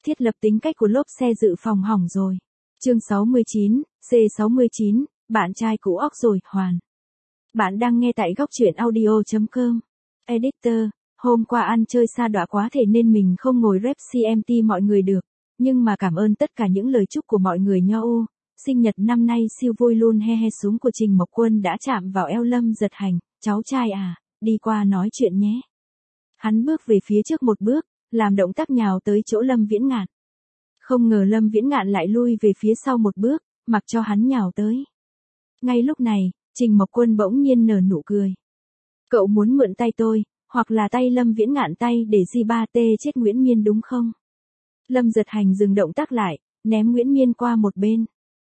Thiết lập tính cách của lốp xe dự phòng hỏng rồi. Chương 69, C69, bạn trai cũ óc rồi, hoàn. Bạn đang nghe tại góc truyện audio.com. Editor, hôm qua ăn chơi sa đọa quá thể nên mình không ngồi rep CMT mọi người được. Nhưng mà cảm ơn tất cả những lời chúc của mọi người nho ô. Sinh nhật năm nay siêu vui luôn he he, súng của Trình Mộc Quân đã chạm vào eo Lâm Giật Hành. Cháu trai à, đi qua nói chuyện nhé. Hắn bước về phía trước một bước, làm động tác nhào tới chỗ Lâm Viễn Ngạn. Không ngờ Lâm Viễn Ngạn lại lui về phía sau một bước, mặc cho hắn nhào tới. Ngay lúc này, Trình Mộc Quân bỗng nhiên nở nụ cười. Cậu muốn mượn tay tôi, hoặc là tay Lâm Viễn Ngạn tay để G3T chết Nguyễn Miên đúng không? Lâm Giật Hành dừng động tác lại, ném Nguyễn Miên qua một bên.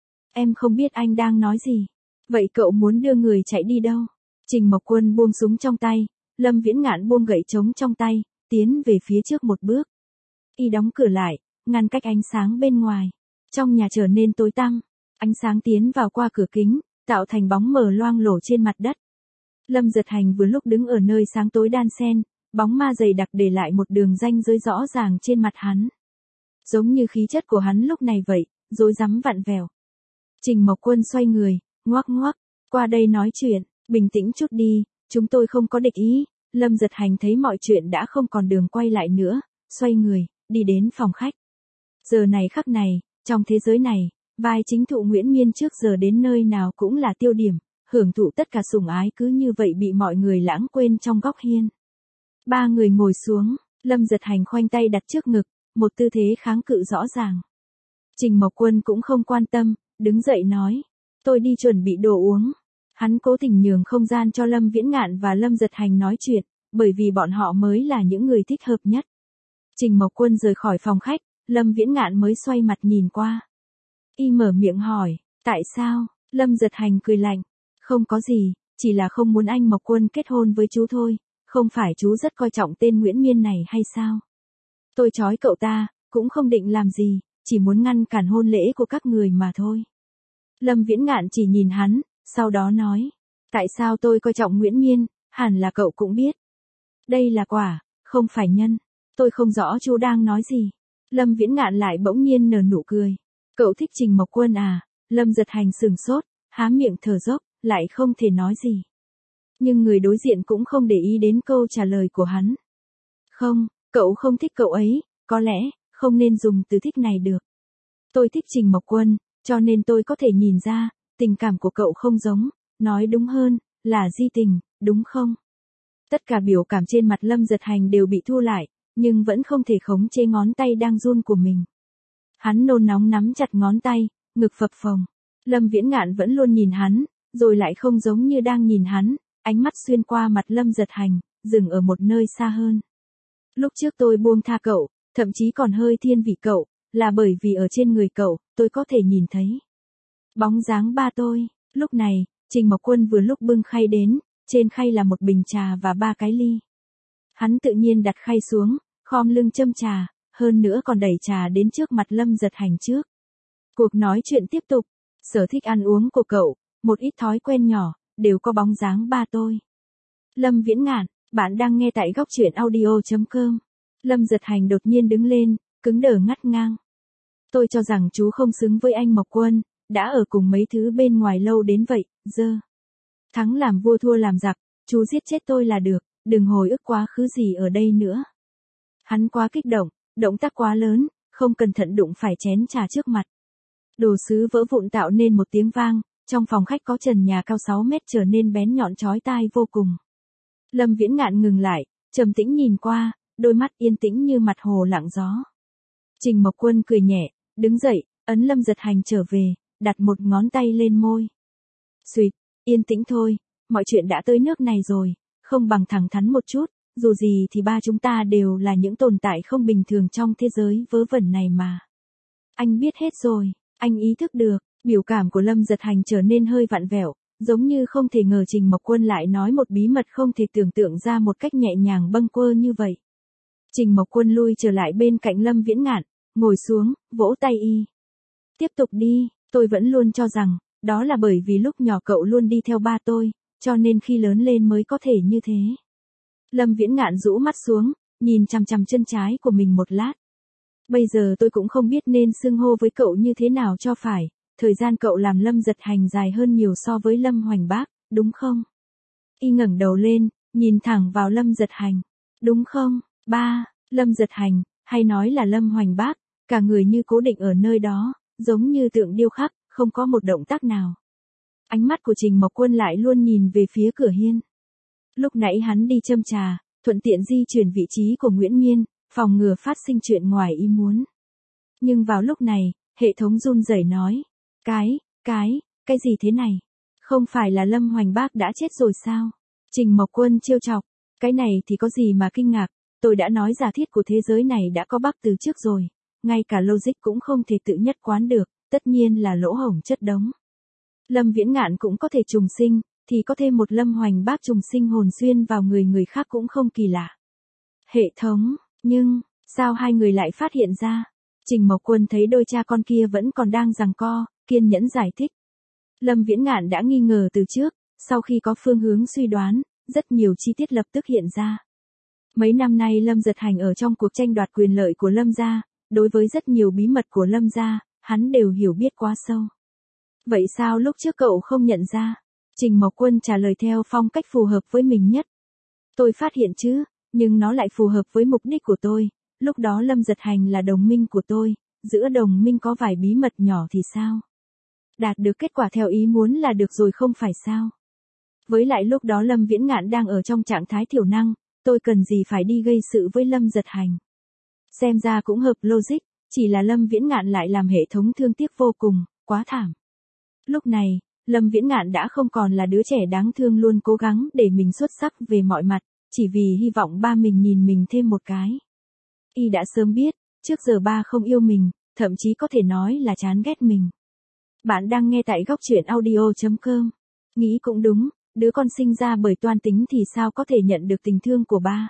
Em không biết anh đang nói gì. Vậy cậu muốn đưa người chạy đi đâu? Trình Mộc Quân buông súng trong tay, Lâm Viễn Ngạn buông gậy trống trong tay, tiến về phía trước một bước. Y đóng cửa lại, ngăn cách ánh sáng bên ngoài. Trong nhà trở nên tối tăm, ánh sáng tiến vào qua cửa kính, tạo thành bóng mờ loang lổ trên mặt đất. Lâm Giật Hành vừa lúc đứng ở nơi sáng tối đan xen, bóng ma dày đặc để lại một đường ranh giới rõ ràng trên mặt hắn. Giống như khí chất của hắn lúc này vậy, rối rắm vặn vẹo. Trình Mộc Quân xoay người, ngoắc ngoắc, qua đây nói chuyện, bình tĩnh chút đi, chúng tôi không có địch ý. Lâm Giật Hành thấy mọi chuyện đã không còn đường quay lại nữa, xoay người, đi đến phòng khách. Giờ này khắc này, trong thế giới này, vai chính thụ Nguyễn Miên trước giờ đến nơi nào cũng là tiêu điểm, hưởng thụ tất cả sủng ái cứ như vậy bị mọi người lãng quên trong góc hiên. Ba người ngồi xuống, Lâm Giật Hành khoanh tay đặt trước ngực, một tư thế kháng cự rõ ràng. Trình Mộc Quân cũng không quan tâm, đứng dậy nói, tôi đi chuẩn bị đồ uống. Hắn cố tình nhường không gian cho Lâm Viễn Ngạn và Lâm Giật Hành nói chuyện, bởi vì bọn họ mới là những người thích hợp nhất. Trình Mộc Quân rời khỏi phòng khách, Lâm Viễn Ngạn mới xoay mặt nhìn qua. Y mở miệng hỏi, tại sao? Lâm Giật Hành cười lạnh, không có gì, chỉ là không muốn anh Mộc Quân kết hôn với chú thôi, không phải chú rất coi trọng tên Nguyễn Miên này hay sao? Tôi trói cậu ta, cũng không định làm gì, chỉ muốn ngăn cản hôn lễ của các người mà thôi. Lâm Viễn Ngạn chỉ nhìn hắn, sau đó nói, tại sao tôi coi trọng Nguyễn Miên, hẳn là cậu cũng biết. Đây là quả, không phải nhân. Tôi không rõ chú đang nói gì. Lâm Viễn Ngạn lại bỗng nhiên nở nụ cười. Cậu thích Trình Mộc Quân à? Lâm Giật Hành sừng sốt, há miệng thở dốc, lại không thể nói gì. Nhưng người đối diện cũng không để ý đến câu trả lời của hắn. Không, cậu không thích cậu ấy, có lẽ, không nên dùng từ thích này được. Tôi thích Trình Mộc Quân, cho nên tôi có thể nhìn ra, tình cảm của cậu không giống, nói đúng hơn, là di tình, đúng không? Tất cả biểu cảm trên mặt Lâm Giật Hành đều bị thu lại, nhưng vẫn không thể khống chế ngón tay đang run của mình. Hắn nôn nóng nắm chặt ngón tay, ngực phập phồng. Lâm Viễn Ngạn vẫn luôn nhìn hắn, rồi lại không giống như đang nhìn hắn, ánh mắt xuyên qua mặt Lâm Giật Hành, dừng ở một nơi xa hơn. Lúc trước tôi buông tha cậu, thậm chí còn hơi thiên vị cậu, là bởi vì ở trên người cậu, tôi có thể nhìn thấy bóng dáng ba tôi. Lúc này, Trình Mộc Quân vừa lúc bưng khay đến, trên khay là một bình trà và 3 cái ly. Hắn tự nhiên đặt khay xuống, khom lưng châm trà, hơn nữa còn đẩy trà đến trước mặt Lâm Giật Hành trước. Cuộc nói chuyện tiếp tục, sở thích ăn uống của cậu, một ít thói quen nhỏ, đều có bóng dáng ba tôi. Lâm Viễn Ngạn, bạn đang nghe tại góc truyện audio.com. Lâm Giật Hành đột nhiên đứng lên, cứng đờ ngắt ngang. Tôi cho rằng chú không xứng với anh Mộc Quân, đã ở cùng mấy thứ bên ngoài lâu đến vậy, dơ. Thắng làm vua thua làm giặc, chú giết chết tôi là được, đừng hồi ức quá khứ gì ở đây nữa. Hắn quá kích động, động tác quá lớn, không cẩn thận đụng phải chén trà trước mặt. Đồ sứ vỡ vụn tạo nên một tiếng vang, trong phòng khách có trần nhà cao 6 mét trở nên bén nhọn chói tai vô cùng. Lâm Viễn Ngạn ngừng lại, trầm tĩnh nhìn qua, đôi mắt yên tĩnh như mặt hồ lặng gió. Trình Mộc Quân cười nhẹ, đứng dậy, ấn Lâm Giật Hành trở về, đặt một ngón tay lên môi. Xuyệt, yên tĩnh thôi, mọi chuyện đã tới nước này rồi, không bằng thẳng thắn một chút, dù gì thì ba chúng ta đều là những tồn tại không bình thường trong thế giới vớ vẩn này mà. Anh biết hết rồi, anh ý thức được, biểu cảm của Lâm Giật Hành trở nên hơi vặn vẹo, giống như không thể ngờ Trình Mộc Quân lại nói một bí mật không thể tưởng tượng ra một cách nhẹ nhàng bâng quơ như vậy. Trình Mộc Quân lui trở lại bên cạnh Lâm Viễn Ngạn, ngồi xuống, vỗ tay y. Tiếp tục đi, tôi vẫn luôn cho rằng, đó là bởi vì lúc nhỏ cậu luôn đi theo ba tôi, cho nên khi lớn lên mới có thể như thế. Lâm Viễn Ngạn rũ mắt xuống, nhìn chằm chằm chân trái của mình một lát. Bây giờ tôi cũng không biết nên xưng hô với cậu như thế nào cho phải, thời gian cậu làm Lâm Giật Hành dài hơn nhiều so với Lâm Hoành Bác, đúng không? Y ngẩng đầu lên, nhìn thẳng vào Lâm Giật Hành. Đúng không, ba, Lâm Giật Hành, hay nói là Lâm Hoành Bác, cả người như cố định ở nơi đó, giống như tượng điêu khắc, không có một động tác nào. Ánh mắt của Trình Mộc Quân lại luôn nhìn về phía cửa hiên. Lúc nãy hắn đi châm trà, thuận tiện di chuyển vị trí của Nguyễn Miên, phòng ngừa phát sinh chuyện ngoài ý muốn. Nhưng vào lúc này, hệ thống run rẩy nói, cái gì thế này? Không phải là Lâm Hoành Bác đã chết rồi sao? Trình Mộc Quân trêu chọc, cái này thì có gì mà kinh ngạc, tôi đã nói giả thiết của thế giới này đã có bug từ trước rồi, ngay cả logic cũng không thể tự nhất quán được, tất nhiên là lỗ hổng chất đống. Lâm Viễn Ngạn cũng có thể trùng sinh, thì có thêm một Lâm Hoành Bác trùng sinh hồn xuyên vào người khác cũng không kỳ lạ. Hệ thống, nhưng, sao hai người lại phát hiện ra? Trình Mộc Quân thấy đôi cha con kia vẫn còn đang giằng co, kiên nhẫn giải thích. Lâm Viễn Ngạn đã nghi ngờ từ trước, sau khi có phương hướng suy đoán, rất nhiều chi tiết lập tức hiện ra. Mấy năm nay Lâm Giật Hành ở trong cuộc tranh đoạt quyền lợi của Lâm gia, đối với rất nhiều bí mật của Lâm gia, hắn đều hiểu biết quá sâu. Vậy sao lúc trước cậu không nhận ra? Trình Mộc Quân trả lời theo phong cách phù hợp với mình nhất. Tôi phát hiện chứ, nhưng nó lại phù hợp với mục đích của tôi, lúc đó Lâm Giật Hành là đồng minh của tôi, giữa đồng minh có vài bí mật nhỏ thì sao? Đạt được kết quả theo ý muốn là được rồi không phải sao? Với lại lúc đó Lâm Viễn Ngạn đang ở trong trạng thái thiểu năng, tôi cần gì phải đi gây sự với Lâm Giật Hành. Xem ra cũng hợp logic, chỉ là Lâm Viễn Ngạn lại làm hệ thống thương tiếc vô cùng, quá thảm. Lúc này, Lâm Viễn Ngạn đã không còn là đứa trẻ đáng thương luôn cố gắng để mình xuất sắc về mọi mặt, chỉ vì hy vọng ba mình nhìn mình thêm một cái. Y đã sớm biết, trước giờ ba không yêu mình, thậm chí có thể nói là chán ghét mình. Bạn đang nghe tại góc truyện audio.com. Nghĩ cũng đúng, đứa con sinh ra bởi toan tính thì sao có thể nhận được tình thương của ba.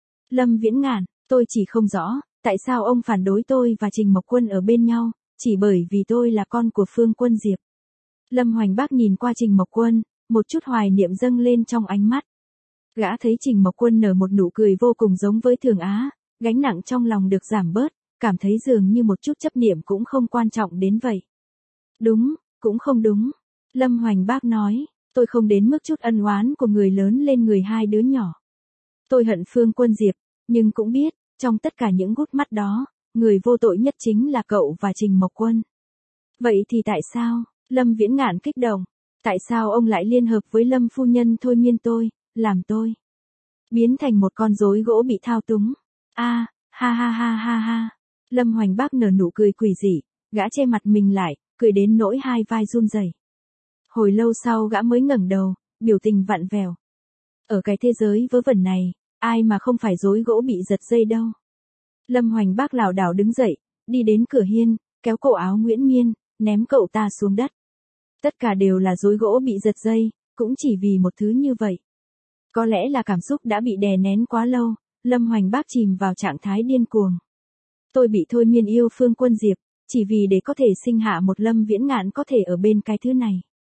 Lâm Viễn Ngạn, tôi chỉ không rõ, tại sao ông phản đối tôi và Trình Mộc Quân ở bên nhau, chỉ bởi vì tôi là con của Phương Quân Diệp. Lâm Hoành Bác nhìn qua Trình Mộc Quân, một chút hoài niệm dâng lên trong ánh mắt. Gã thấy Trình Mộc Quân nở một nụ cười vô cùng giống với Thường Á, gánh nặng trong lòng được giảm bớt, cảm thấy dường như một chút chấp niệm cũng không quan trọng đến vậy. Đúng, cũng không đúng. Lâm Hoành Bác nói, tôi không đến mức chút ân oán của người lớn lên người hai đứa nhỏ. Tôi hận Phương Quân Diệp, nhưng cũng biết, trong tất cả những gút mắt đó, người vô tội nhất chính là cậu và Trình Mộc Quân. Vậy thì tại sao? Lâm Viễn Ngạn kích động. Tại sao ông lại liên hợp với Lâm phu nhân thôi miên tôi, làm tôi biến thành một con rối gỗ bị thao túng? Ha ha ha ha ha. Lâm Hoành Bác nở nụ cười quỷ dị, gã che mặt mình lại, cười đến nỗi hai vai run rẩy. Hồi lâu sau gã mới ngẩng đầu, biểu tình vặn vẹo. Ở cái thế giới vớ vẩn này, ai mà không phải rối gỗ bị giật dây đâu. Lâm Hoành Bác lảo đảo đứng dậy, đi đến cửa hiên, kéo cổ áo Nguyễn Miên, ném cậu ta xuống đất. Tất cả đều là rối gỗ bị giật dây, cũng chỉ vì một thứ như vậy. Có lẽ là cảm xúc đã bị đè nén quá lâu, Lâm Hoành Bác chìm vào trạng thái điên cuồng. Tôi bị thôi miên yêu Phương Quân Diệp, chỉ vì để có thể sinh hạ một Lâm Viễn Ngạn có thể ở bên cái thứ này.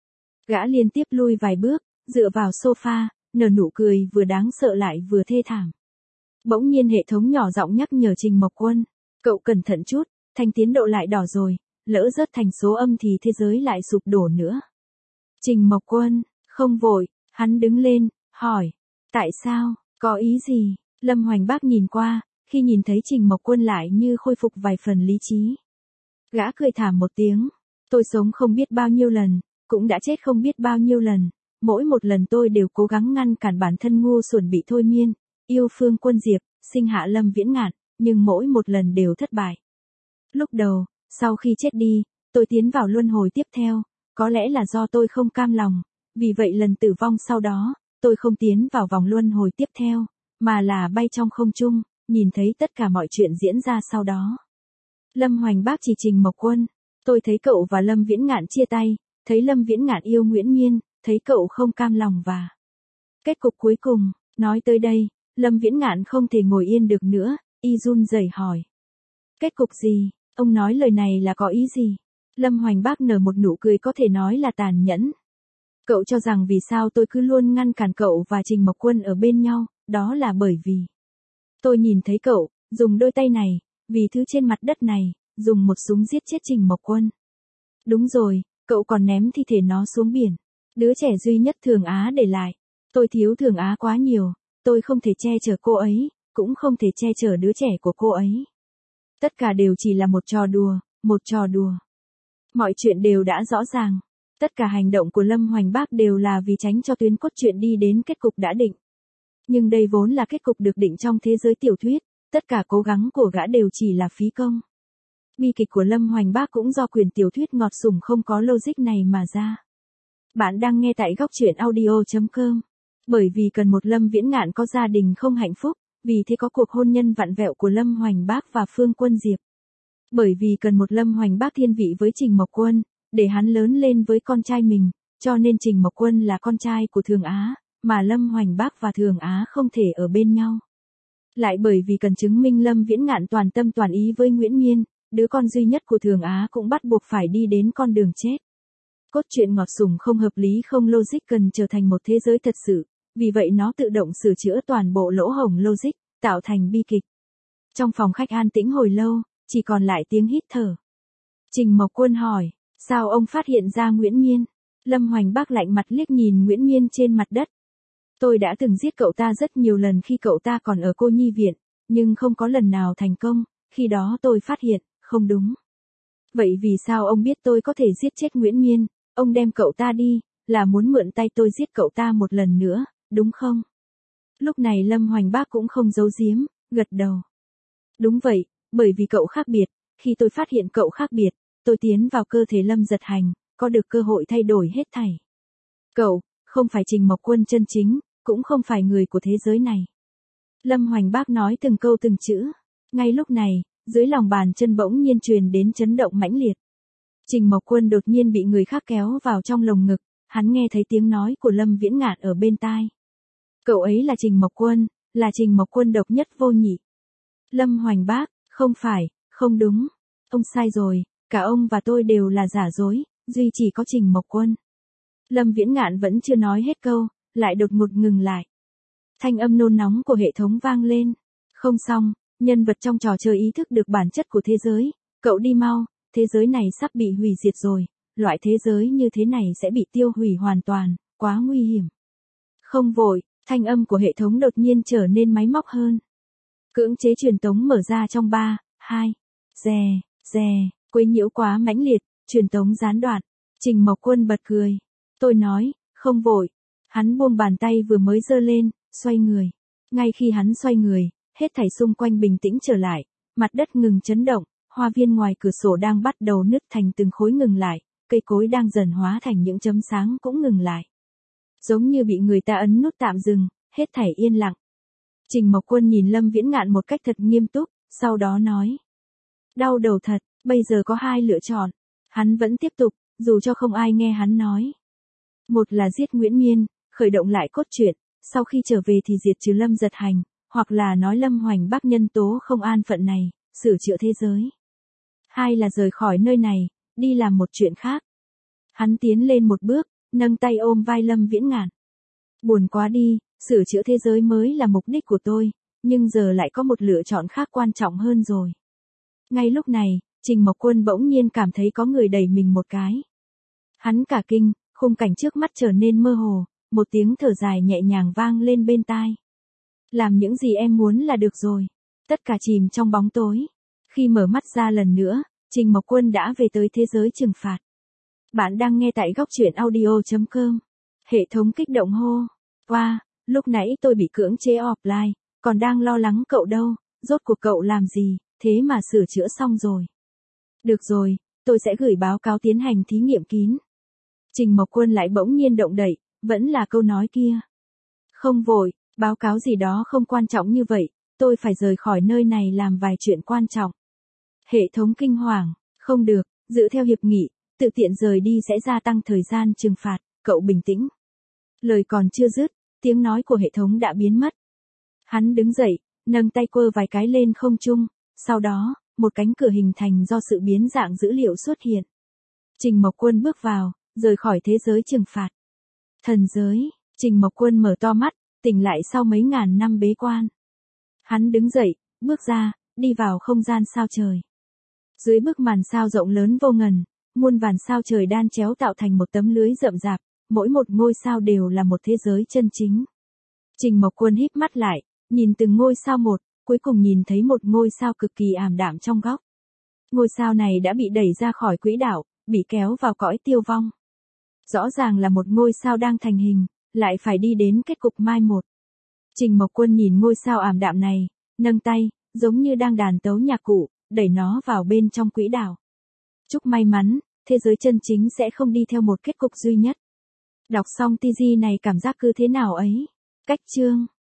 Gã liên tiếp lui vài bước, dựa vào sofa, nở nụ cười vừa đáng sợ lại vừa thê thảm. Bỗng nhiên hệ thống nhỏ giọng nhắc nhở Trình Mộc Quân, cậu cẩn thận chút, thanh tiến độ lại đỏ rồi, lỡ rớt thành số âm thì thế giới lại sụp đổ nữa. Trình Mộc Quân, không vội, hắn đứng lên, hỏi, tại sao, có ý gì? Lâm Hoành Bác nhìn qua, khi nhìn thấy Trình Mộc Quân lại như khôi phục vài phần lý trí. Gã cười thảm một tiếng, tôi sống không biết bao nhiêu lần, cũng đã chết không biết bao nhiêu lần, mỗi một lần tôi đều cố gắng ngăn cản bản thân ngu xuẩn bị thôi miên, yêu Phương Quân Diệp, sinh hạ Lâm Viễn Ngạn, nhưng mỗi một lần đều thất bại. Lúc đầu, sau khi chết đi, tôi tiến vào luân hồi tiếp theo, có lẽ là do tôi không cam lòng, vì vậy lần tử vong sau đó, tôi không tiến vào vòng luân hồi tiếp theo, mà là bay trong không trung, nhìn thấy tất cả mọi chuyện diễn ra sau đó. Lâm Hoành Bác chỉ Trình Mộc Quân, tôi thấy cậu và Lâm Viễn Ngạn chia tay, thấy Lâm Viễn Ngạn yêu Nguyễn Miên, thấy cậu không cam lòng và kết cục cuối cùng, nói tới đây, Lâm Viễn Ngạn không thể ngồi yên được nữa, y run rẩy hỏi. Kết cục gì? Ông nói lời này là có ý gì? Lâm Hoành Bác nở một nụ cười có thể nói là tàn nhẫn. Cậu cho rằng vì sao tôi cứ luôn ngăn cản cậu và Trình Mộc Quân ở bên nhau, đó là bởi vì tôi nhìn thấy cậu, dùng đôi tay này, vì thứ trên mặt đất này, dùng một súng giết chết Trình Mộc Quân. Đúng rồi, cậu còn ném thi thể nó xuống biển. Đứa trẻ duy nhất Thường Á để lại. Tôi thiếu Thường Á quá nhiều, tôi không thể che chở cô ấy, cũng không thể che chở đứa trẻ của cô ấy. Tất cả đều chỉ là một trò đùa, một trò đùa. Mọi chuyện đều đã rõ ràng. Tất cả hành động của Lâm Hoành Bác đều là vì tránh cho tuyến cốt truyện đi đến kết cục đã định. Nhưng đây vốn là kết cục được định trong thế giới tiểu thuyết, tất cả cố gắng của gã đều chỉ là phí công. Bi kịch của Lâm Hoành Bác cũng do quyển tiểu thuyết ngọt sủng không có logic này mà ra. Bạn đang nghe tại góc truyện audio.com. Bởi vì cần một Lâm Viễn Ngạn có gia đình không hạnh phúc, vì thế có cuộc hôn nhân vặn vẹo của Lâm Hoành Bác và Phương Quân Diệp. Bởi vì cần một Lâm Hoành Bác thiên vị với Trình Mộc Quân, để hắn lớn lên với con trai mình, cho nên Trình Mộc Quân là con trai của Thường Á, mà Lâm Hoành Bác và Thường Á không thể ở bên nhau. Lại bởi vì cần chứng minh Lâm Viễn Ngạn toàn tâm toàn ý với Nguyễn Miên, đứa con duy nhất của Thường Á cũng bắt buộc phải đi đến con đường chết. Cốt truyện ngọt sủng không hợp lý không logic cần trở thành một thế giới thật sự, vì vậy nó tự động sửa chữa toàn bộ lỗ hổng logic, tạo thành bi kịch. Trong phòng khách an tĩnh hồi lâu, chỉ còn lại tiếng hít thở. Trình Mộc Quân hỏi, sao ông phát hiện ra Nguyễn Miên? Lâm Hoành Bác lạnh mặt liếc nhìn Nguyễn Miên trên mặt đất. Tôi đã từng giết cậu ta rất nhiều lần khi cậu ta còn ở cô nhi viện, nhưng không có lần nào thành công, khi đó tôi phát hiện, không đúng. Vậy vì sao ông biết tôi có thể giết chết Nguyễn Miên, ông đem cậu ta đi, là muốn mượn tay tôi giết cậu ta một lần nữa, đúng không? Lúc này Lâm Hoành Bác cũng không giấu giếm, gật đầu. Đúng vậy, bởi vì cậu khác biệt, khi tôi phát hiện cậu khác biệt, tôi tiến vào cơ thể Lâm Giật Hành, có được cơ hội thay đổi hết thảy. Cậu, không phải Trình Mộc Quân chân chính, cũng không phải người của thế giới này. Lâm Hoành Bác nói từng câu từng chữ. Ngay lúc này, dưới lòng bàn chân bỗng nhiên truyền đến chấn động mãnh liệt. Trình Mộc Quân đột nhiên bị người khác kéo vào trong lồng ngực, hắn nghe thấy tiếng nói của Lâm Viễn Ngạn ở bên tai. Cậu ấy là Trình Mộc Quân, là Trình Mộc Quân độc nhất vô nhị. Lâm Hoành Bác, không phải, không đúng. Ông sai rồi, cả ông và tôi đều là giả dối, duy chỉ có Trình Mộc Quân. Lâm Viễn Ngạn vẫn chưa nói hết câu, lại đột ngột ngừng lại. Thanh âm nôn nóng của hệ thống vang lên. Không xong, nhân vật trong trò chơi ý thức được bản chất của thế giới, cậu đi mau, thế giới này sắp bị hủy diệt rồi, loại thế giới như thế này sẽ bị tiêu hủy hoàn toàn, quá nguy hiểm. Không vội, thanh âm của hệ thống đột nhiên trở nên máy móc hơn. Cưỡng chế truyền tống mở ra trong 3, 2, rè, quấy nhiễu quá mãnh liệt, truyền tống gián đoạn. Trình Mộc Quân bật cười. Tôi nói, không vội. Hắn buông bàn tay vừa mới giơ lên, xoay người. Ngay khi hắn xoay người, hết thảy xung quanh bình tĩnh trở lại, mặt đất ngừng chấn động, hoa viên ngoài cửa sổ đang bắt đầu nứt thành từng khối ngừng lại, cây cối đang dần hóa thành những chấm sáng cũng ngừng lại. Giống như bị người ta ấn nút tạm dừng, hết thảy yên lặng. Trình Mộc Quân nhìn Lâm Viễn Ngạn một cách thật nghiêm túc, sau đó nói. Đau đầu thật, bây giờ có hai lựa chọn. Hắn vẫn tiếp tục, dù cho không ai nghe hắn nói. Một là giết Nguyễn Miên, khởi động lại cốt truyện, sau khi trở về thì diệt trừ Lâm Giật Hành, hoặc là nói Lâm Hoành Bác nhân tố không an phận này, sửa chữa thế giới. Hai là rời khỏi nơi này, đi làm một chuyện khác. Hắn tiến lên một bước, nâng tay ôm vai Lâm Viễn Ngạn. Buồn quá đi, sửa chữa thế giới mới là mục đích của tôi, nhưng giờ lại có một lựa chọn khác quan trọng hơn rồi. Ngay lúc này, Trình Mộc Quân bỗng nhiên cảm thấy có người đẩy mình một cái. Hắn cả kinh, khung cảnh trước mắt trở nên mơ hồ, một tiếng thở dài nhẹ nhàng vang lên bên tai. Làm những gì em muốn là được rồi. Tất cả chìm trong bóng tối. Khi mở mắt ra lần nữa, Trình Mộc Quân đã về tới thế giới trừng phạt. Bạn đang nghe tại góc truyện audio.com. Hệ thống kích động hô. Wow, lúc nãy tôi bị cưỡng chế offline, còn đang lo lắng cậu đâu, rốt cuộc cậu làm gì, thế mà sửa chữa xong rồi. Được rồi, tôi sẽ gửi báo cáo tiến hành thí nghiệm kín. Trình Mộc Quân lại bỗng nhiên động đậy, vẫn là câu nói kia. Không vội, báo cáo gì đó không quan trọng như vậy, tôi phải rời khỏi nơi này làm vài chuyện quan trọng. Hệ thống kinh hoàng, không được, dựa theo hiệp nghị, tự tiện rời đi sẽ gia tăng thời gian trừng phạt, cậu bình tĩnh. Lời còn chưa dứt, tiếng nói của hệ thống đã biến mất. Hắn đứng dậy, nâng tay quơ vài cái lên không trung, sau đó, một cánh cửa hình thành do sự biến dạng dữ liệu xuất hiện. Trình Mộc Quân bước vào, rời khỏi thế giới trừng phạt. Thần giới, Trình Mộc Quân mở to mắt, tỉnh lại sau mấy ngàn năm bế quan. Hắn đứng dậy, bước ra, đi vào không gian sao trời. Dưới bức màn sao rộng lớn vô ngần, muôn vàn sao trời đan chéo tạo thành một tấm lưới rậm rạp, mỗi một ngôi sao đều là một thế giới chân chính. Trình Mộc Quân híp mắt lại, nhìn từng ngôi sao một, cuối cùng nhìn thấy một ngôi sao cực kỳ ảm đạm trong góc. Ngôi sao này đã bị đẩy ra khỏi quỹ đạo, bị kéo vào cõi tiêu vong. Rõ ràng là một ngôi sao đang thành hình, lại phải đi đến kết cục mai một. Trình Mộc Quân nhìn ngôi sao ảm đạm này, nâng tay, giống như đang đàn tấu nhạc cụ, đẩy nó vào bên trong quỹ đạo. Chúc may mắn, thế giới chân chính sẽ không đi theo một kết cục duy nhất. Đọc xong TG này cảm giác cứ thế nào ấy. Cách chương